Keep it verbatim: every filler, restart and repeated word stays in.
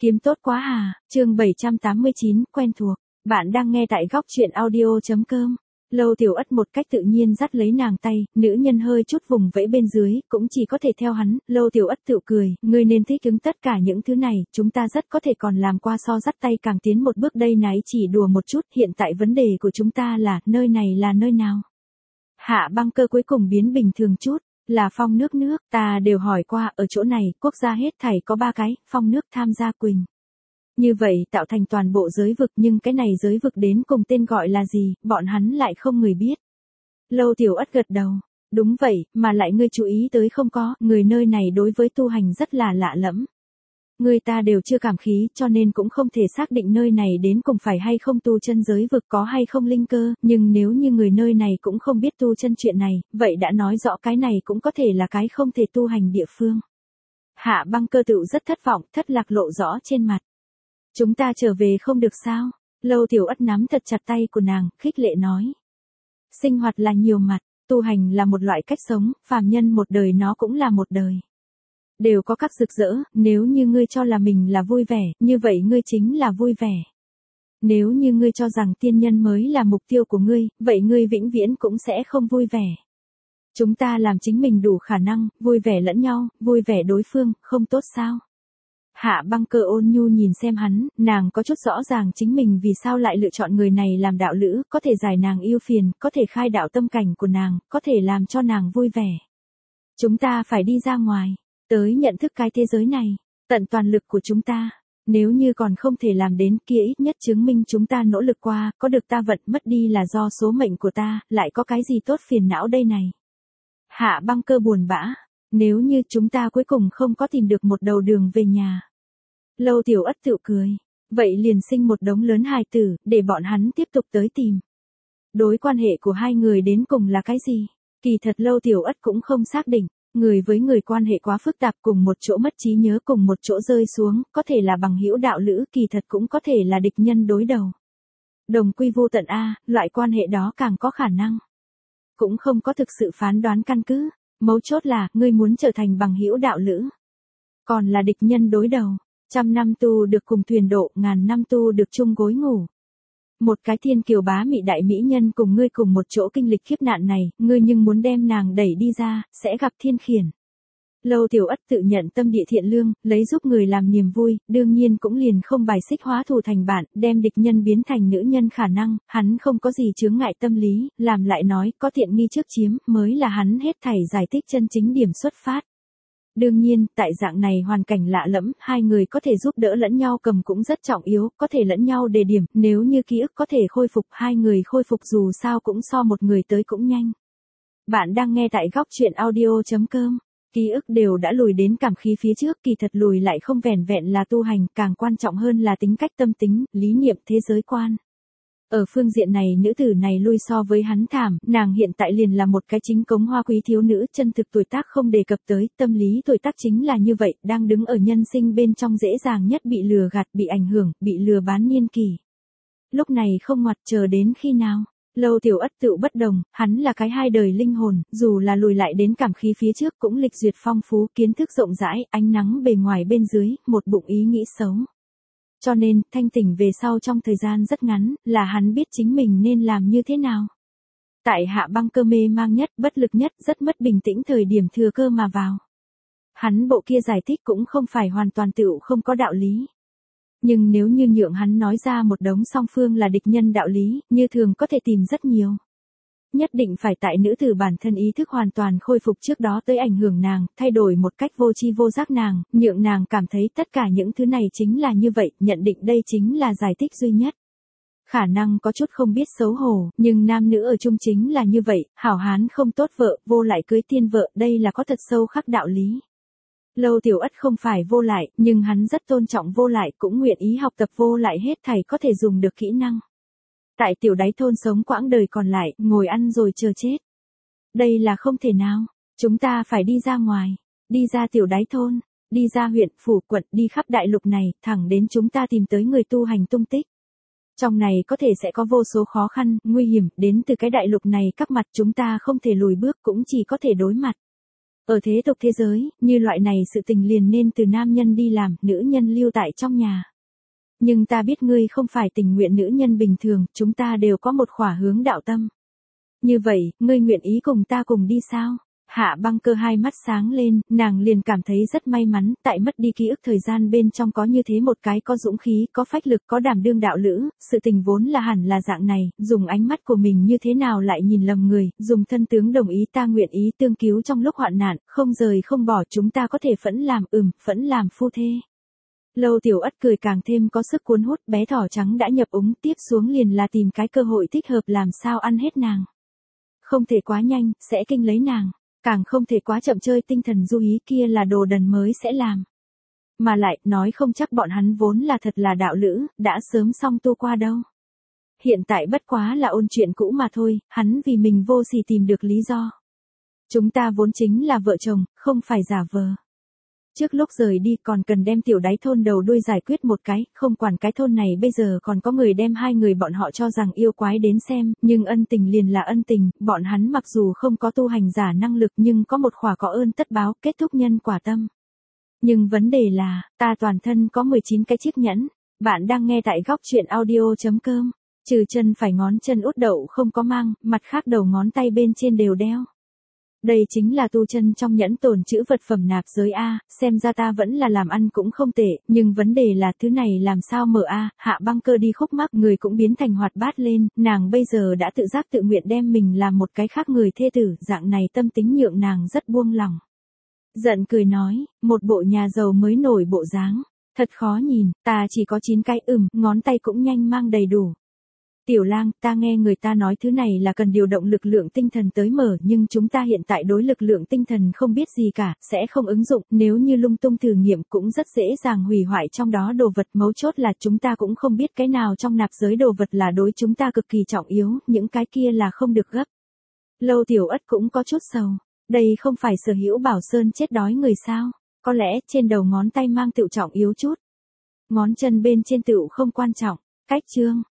Kiếm tốt quá hà, chương bảy trăm tám mươi chín, quen thuộc. Bạn đang nghe tại góc truyện audio.com. Lâu Tiểu Ất một cách tự nhiên dắt lấy nàng tay, nữ nhân hơi chút vùng vẫy bên dưới, cũng chỉ có thể theo hắn. Lâu Tiểu Ất tự cười, ngươi nên thích ứng tất cả những thứ này, chúng ta rất có thể còn làm qua so dắt tay càng tiến một bước đây này, chỉ đùa một chút, hiện tại vấn đề của chúng ta là, nơi này là nơi nào? Hạ Băng Cơ cuối cùng biến bình thường chút. Là Phong nước nước, ta đều hỏi qua, ở chỗ này, quốc gia hết thảy có ba cái, Phong nước tham gia Quỳnh. Như vậy tạo thành toàn bộ giới vực, nhưng cái này giới vực đến cùng tên gọi là gì, bọn hắn lại không người biết. Lâu Tiểu Ất gật đầu, đúng vậy, mà lại ngươi chú ý tới không có, người nơi này đối với tu hành rất là lạ lẫm. Người ta đều chưa cảm khí, cho nên cũng không thể xác định nơi này đến cùng phải hay không tu chân giới vực có hay không linh cơ, nhưng nếu như người nơi này cũng không biết tu chân chuyện này, vậy đã nói rõ cái này cũng có thể là cái không thể tu hành địa phương. Hạ Băng Cơ tựu rất thất vọng, thất lạc lộ rõ trên mặt. Chúng ta trở về không được sao? Lâu Tiểu Ất nắm thật chặt tay của nàng, khích lệ nói. Sinh hoạt là nhiều mặt, tu hành là một loại cách sống, phàm nhân một đời nó cũng là một đời. Đều có các rực rỡ, nếu như ngươi cho là mình là vui vẻ, như vậy ngươi chính là vui vẻ. Nếu như ngươi cho rằng tiên nhân mới là mục tiêu của ngươi, vậy ngươi vĩnh viễn cũng sẽ không vui vẻ. Chúng ta làm chính mình đủ khả năng, vui vẻ lẫn nhau, vui vẻ đối phương, không tốt sao? Hạ Băng Cơ ôn nhu nhìn xem hắn, nàng có chút rõ ràng chính mình vì sao lại lựa chọn người này làm đạo lữ, có thể giải nàng yêu phiền, có thể khai đạo tâm cảnh của nàng, có thể làm cho nàng vui vẻ. Chúng ta phải đi ra ngoài. Tới nhận thức cái thế giới này, tận toàn lực của chúng ta. Nếu như còn không thể làm đến kia, ít nhất chứng minh chúng ta nỗ lực qua, có được ta vận mất đi là do số mệnh của ta, lại có cái gì tốt phiền não đây này. Hạ Băng Cơ buồn bã, nếu như chúng ta cuối cùng không có tìm được một đầu đường về nhà. Lâu Tiểu Ất tự cười, vậy liền sinh một đống lớn hài tử, để bọn hắn tiếp tục tới tìm. Đối quan hệ của hai người đến cùng là cái gì? Kỳ thật Lâu Tiểu Ất cũng không xác định. Người với người quan hệ quá phức tạp, cùng một chỗ mất trí nhớ, cùng một chỗ rơi xuống, có thể là bằng hữu đạo lữ, kỳ thật cũng có thể là địch nhân đối đầu. Đồng quy vô tận a, loại quan hệ đó càng có khả năng. Cũng không có thực sự phán đoán căn cứ, mấu chốt là, ngươi muốn trở thành bằng hữu đạo lữ. Còn là địch nhân đối đầu, trăm năm tu được cùng thuyền độ, ngàn năm tu được chung gối ngủ. Một cái thiên kiều bá mị đại mỹ nhân cùng ngươi cùng một chỗ kinh lịch kiếp nạn này, ngươi nhưng muốn đem nàng đẩy đi ra, sẽ gặp thiên khiển. Lâu Tiểu Ất tự nhận tâm địa thiện lương, lấy giúp người làm niềm vui, đương nhiên cũng liền không bài xích hóa thù thành bạn, đem địch nhân biến thành nữ nhân khả năng, hắn không có gì chướng ngại tâm lý, làm lại nói, có tiện nghi trước chiếm, mới là hắn hết thảy giải thích chân chính điểm xuất phát. Đương nhiên, tại dạng này hoàn cảnh lạ lẫm, hai người có thể giúp đỡ lẫn nhau cầm cũng rất trọng yếu, có thể lẫn nhau đề điểm, nếu như ký ức có thể khôi phục, hai người khôi phục dù sao cũng so một người tới cũng nhanh. Bạn đang nghe tại góc truyện audio.com. Ký ức đều đã lùi đến cảm khí phía trước, kỳ thật lùi lại không vẻn vẹn là tu hành, càng quan trọng hơn là tính cách tâm tính, lý niệm thế giới quan. Ở phương diện này nữ tử này lui so với hắn thảm, nàng hiện tại liền là một cái chính cống hoa quý thiếu nữ, chân thực tuổi tác không đề cập tới, tâm lý tuổi tác chính là như vậy, đang đứng ở nhân sinh bên trong dễ dàng nhất bị lừa gạt, bị ảnh hưởng, bị lừa bán niên kỳ. Lúc này không ngoặt chờ đến khi nào? Lâu Tiểu Ất tự bất đồng, hắn là cái hai đời linh hồn, dù là lùi lại đến cảm khí phía trước cũng lịch duyệt phong phú, kiến thức rộng rãi, ánh nắng bề ngoài bên dưới, một bụng ý nghĩ xấu. Cho nên, thanh tỉnh về sau trong thời gian rất ngắn, là hắn biết chính mình nên làm như thế nào. Tại Hạ Băng Cơ mê mang nhất, bất lực nhất, rất mất bình tĩnh thời điểm thừa cơ mà vào. Hắn bộ kia giải thích cũng không phải hoàn toàn tựu không có đạo lý. Nhưng nếu như nhượng hắn nói ra một đống song phương là địch nhân đạo lý, như thường có thể tìm rất nhiều. Nhất định phải tại nữ tử bản thân ý thức hoàn toàn khôi phục trước đó tới ảnh hưởng nàng, thay đổi một cách vô tri vô giác nàng, nhượng nàng cảm thấy tất cả những thứ này chính là như vậy, nhận định đây chính là giải thích duy nhất. Khả năng có chút không biết xấu hổ, nhưng nam nữ ở chung chính là như vậy, hảo hán không tốt vợ, vô lại cưới tiên vợ, đây là có thật sâu khắc đạo lý. Lâu Tiểu Ất không phải vô lại, nhưng hắn rất tôn trọng vô lại, cũng nguyện ý học tập vô lại hết thảy có thể dùng được kỹ năng. Tại tiểu đáy thôn sống quãng đời còn lại, ngồi ăn rồi chờ chết. Đây là không thể nào, chúng ta phải đi ra ngoài, đi ra tiểu đáy thôn, đi ra huyện, phủ, quận, đi khắp đại lục này, thẳng đến chúng ta tìm tới người tu hành tung tích. Trong này có thể sẽ có vô số khó khăn, nguy hiểm, đến từ cái đại lục này các mặt chúng ta không thể lùi bước cũng chỉ có thể đối mặt. Ở thế tục thế giới, như loại này sự tình liền nên từ nam nhân đi làm, nữ nhân lưu tại trong nhà. Nhưng ta biết ngươi không phải tình nguyện nữ nhân bình thường, chúng ta đều có một khỏa hướng đạo tâm. Như vậy, ngươi nguyện ý cùng ta cùng đi sao? Hạ Băng Cơ hai mắt sáng lên, nàng liền cảm thấy rất may mắn, tại mất đi ký ức thời gian bên trong có như thế một cái có dũng khí, có phách lực, có đảm đương đạo lữ, sự tình vốn là hẳn là dạng này, dùng ánh mắt của mình như thế nào lại nhìn lầm người, dùng thân tướng đồng ý ta nguyện ý tương cứu trong lúc hoạn nạn, không rời không bỏ chúng ta có thể phẫn làm, ừm, phẫn làm phu thê. Lâu Tiểu Ất cười càng thêm có sức cuốn hút, bé thỏ trắng đã nhập úng, tiếp xuống liền là tìm cái cơ hội thích hợp làm sao ăn hết nàng. Không thể quá nhanh, sẽ kinh lấy nàng. Càng không thể quá chậm chơi tinh thần du hí kia là đồ đần mới sẽ làm. Mà lại, nói không chắc bọn hắn vốn là thật là đạo lữ, đã sớm xong tu qua đâu. Hiện tại bất quá là ôn chuyện cũ mà thôi, hắn vì mình vô sỉ tìm được lý do. Chúng ta vốn chính là vợ chồng, không phải giả vờ. Trước lúc rời đi còn cần đem tiểu đáy thôn đầu đuôi giải quyết một cái, không quản cái thôn này bây giờ còn có người đem hai người bọn họ cho rằng yêu quái đến xem, nhưng ân tình liền là ân tình, bọn hắn mặc dù không có tu hành giả năng lực nhưng có một khỏa có ơn tất báo, kết thúc nhân quả tâm. Nhưng vấn đề là, ta toàn thân có mười chín cái chiếc nhẫn, bạn đang nghe tại góc truyện audio chấm com, trừ chân phải ngón chân út đậu không có mang, mặt khác đầu ngón tay bên trên đều đeo. Đây chính là tu chân trong nhẫn tồn chữ vật phẩm nạp giới A, xem ra ta vẫn là làm ăn cũng không tệ, nhưng vấn đề là thứ này làm sao mở A, Hạ Băng Cơ đi khúc mắc người cũng biến thành hoạt bát lên, nàng bây giờ đã tự giác tự nguyện đem mình làm một cái khác người thê tử, dạng này tâm tính nhượng nàng rất buông lòng. Giận cười nói, một bộ nhà giàu mới nổi bộ dáng, thật khó nhìn, ta chỉ có chín cái ừm, ngón tay cũng nhanh mang đầy đủ. Tiểu Lang, ta nghe người ta nói thứ này là cần điều động lực lượng tinh thần tới mở, nhưng chúng ta hiện tại đối lực lượng tinh thần không biết gì cả, sẽ không ứng dụng, nếu như lung tung thử nghiệm cũng rất dễ dàng hủy hoại trong đó đồ vật, mấu chốt là chúng ta cũng không biết cái nào trong nạp giới đồ vật là đối chúng ta cực kỳ trọng yếu, những cái kia là không được gấp. Lâu Tiểu Ất cũng có chút sầu, đây không phải Sở Hữu Bảo Sơn chết đói người sao, có lẽ trên đầu ngón tay mang tựu trọng yếu chút, ngón chân bên trên tựu không quan trọng, cách chương.